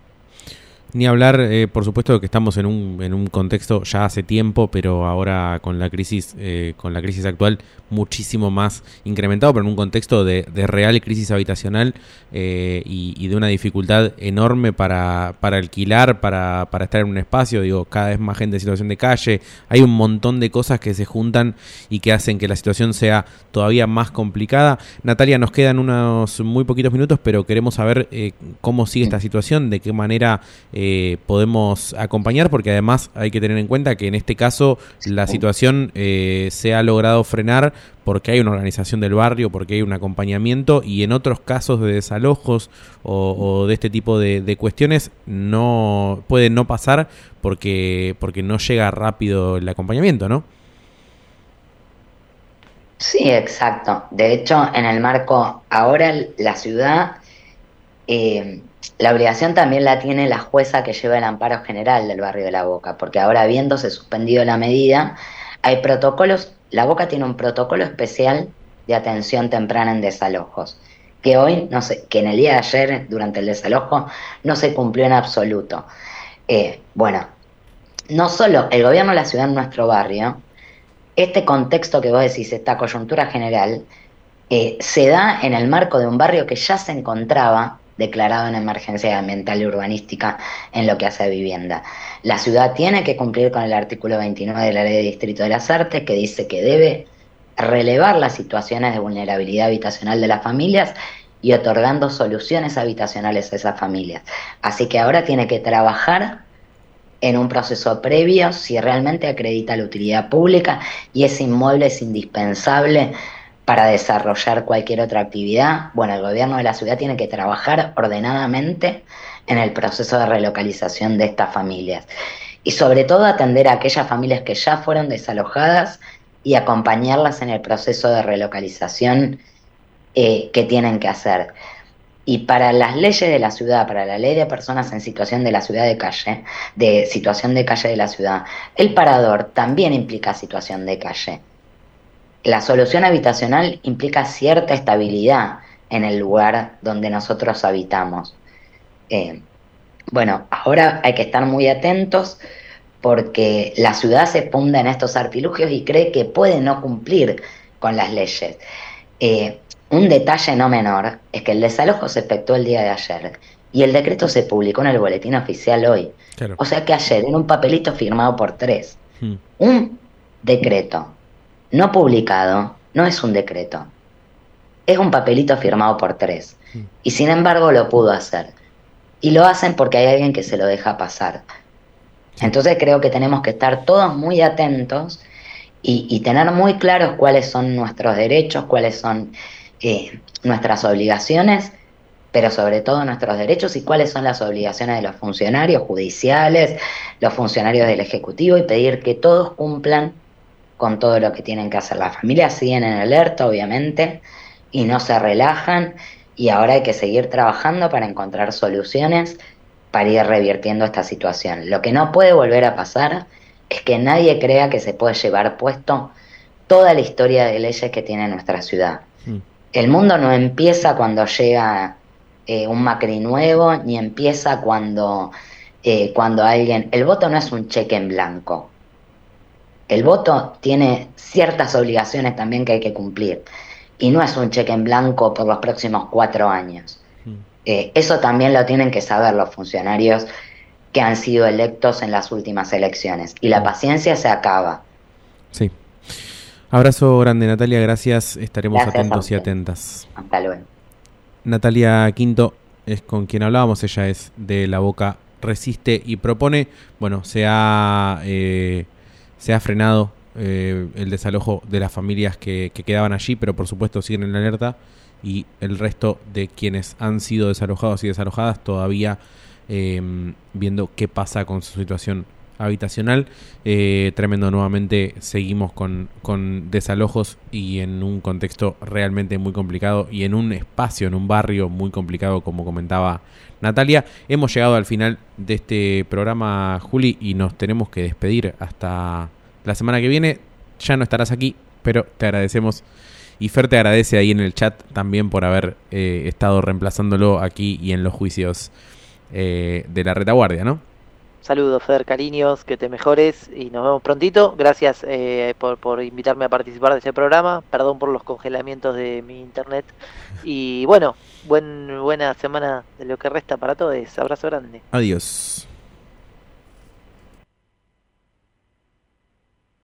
Ni hablar, eh, por supuesto, que estamos en un en un contexto ya hace tiempo, pero ahora con la crisis eh, con la crisis actual muchísimo más incrementado, pero en un contexto de, de real crisis habitacional eh, y, y de una dificultad enorme para, para alquilar, para, para estar en un espacio. Digo, cada vez más gente en situación de calle. Hay un montón de cosas que se juntan y que hacen que la situación sea todavía más complicada. Natalia, nos quedan unos muy poquitos minutos, pero queremos saber eh, cómo sigue esta situación, de qué manera Eh, podemos acompañar, porque además hay que tener en cuenta que en este caso la situación eh, se ha logrado frenar porque hay una organización del barrio, porque hay un acompañamiento, y en otros casos de desalojos o, o de este tipo de, de cuestiones no pueden no pasar porque, porque no llega rápido el acompañamiento, ¿no? Sí, exacto. De hecho, en el marco, ahora la ciudad eh, la obligación también la tiene la jueza que lleva el amparo general del barrio de La Boca, porque ahora, habiéndose suspendido la medida, hay protocolos. La Boca tiene un protocolo especial de atención temprana en desalojos, que hoy, no sé, que en el día de ayer, durante el desalojo, no se cumplió en absoluto. Eh, bueno, no solo el gobierno de la ciudad en nuestro barrio, este contexto que vos decís, esta coyuntura general, eh, se da en el marco de un barrio que ya se encontraba declarado en emergencia ambiental y urbanística en lo que hace a vivienda. La ciudad tiene que cumplir con el artículo veintinueve de la Ley de Distrito de las Artes, que dice que debe relevar las situaciones de vulnerabilidad habitacional de las familias y otorgando soluciones habitacionales a esas familias. Así que ahora tiene que trabajar en un proceso previo si realmente acredita la utilidad pública y ese inmueble es indispensable para desarrollar cualquier otra actividad. Bueno, el gobierno de la ciudad tiene que trabajar ordenadamente en el proceso de relocalización de estas familias y sobre todo atender a aquellas familias que ya fueron desalojadas y acompañarlas en el proceso de relocalización eh, que tienen que hacer. Y para las leyes de la ciudad, para la ley de personas en situación de la ciudad de calle, de situación de calle de la ciudad, el parador también implica situación de calle. La solución habitacional implica cierta estabilidad en el lugar donde nosotros habitamos. Eh, bueno, ahora hay que estar muy atentos porque la ciudad se funda en estos artilugios y cree que puede no cumplir con las leyes. Eh, un detalle no menor es que el desalojo se efectuó el día de ayer y el decreto se publicó en el boletín oficial hoy. Claro. O sea que ayer, en un papelito firmado por tres, hmm. un decreto no publicado no es un decreto, es un papelito firmado por tres. Hmm. Y sin embargo lo pudo hacer. Y lo hacen porque hay alguien que se lo deja pasar. Entonces creo que tenemos que estar todos muy atentos y, y tener muy claros cuáles son nuestros derechos, cuáles son eh, nuestras obligaciones pero sobre todo nuestros derechos y cuáles son las obligaciones de los funcionarios judiciales, los funcionarios del Ejecutivo, y pedir que todos cumplan con todo lo que tienen que hacer. Las familias siguen en alerta, obviamente, y no se relajan, y ahora hay que seguir trabajando para encontrar soluciones para ir revirtiendo esta situación. Lo que no puede volver a pasar es que nadie crea que se puede llevar puesto toda la historia de leyes que tiene nuestra ciudad. Mm. El mundo no empieza cuando llega eh, un Macri nuevo, ni empieza cuando, eh, cuando alguien... El voto no es un cheque en blanco. El voto tiene ciertas obligaciones también que hay que cumplir. Y no es un cheque en blanco por los próximos cuatro años. Mm. Eh, eso también lo tienen que saber los funcionarios que han sido electos en las últimas elecciones. Y la paciencia se acaba. Sí. Abrazo grande, Natalia. Gracias. Estaremos Gracias atentos y atentas. Hasta luego. Natalia Quinto es con quien hablábamos. Ella es de La Boca Resiste y propone, bueno, se ha, eh, se ha frenado eh, el desalojo de las familias que, que quedaban allí, pero por supuesto siguen en la alerta, y el resto de quienes han sido desalojados y desalojadas todavía eh, viendo qué pasa con su situación habitacional. Eh, tremendo, nuevamente seguimos con, con desalojos y en un contexto realmente muy complicado y en un espacio, en un barrio muy complicado, como comentaba Natalia. Hemos llegado al final de este programa, Juli, y nos tenemos que despedir hasta la semana que viene. Ya no estarás aquí, pero te agradecemos, y Fer te agradece ahí en el chat también por haber eh, estado reemplazándolo aquí y en los juicios eh, de la retaguardia, ¿no? Saludos, Fer, cariños, que te mejores y nos vemos prontito. Gracias eh, por, por invitarme a participar de este programa. Perdón por los congelamientos de mi internet. Y bueno, buen, buena semana de lo que resta para todos. Abrazo grande. Adiós.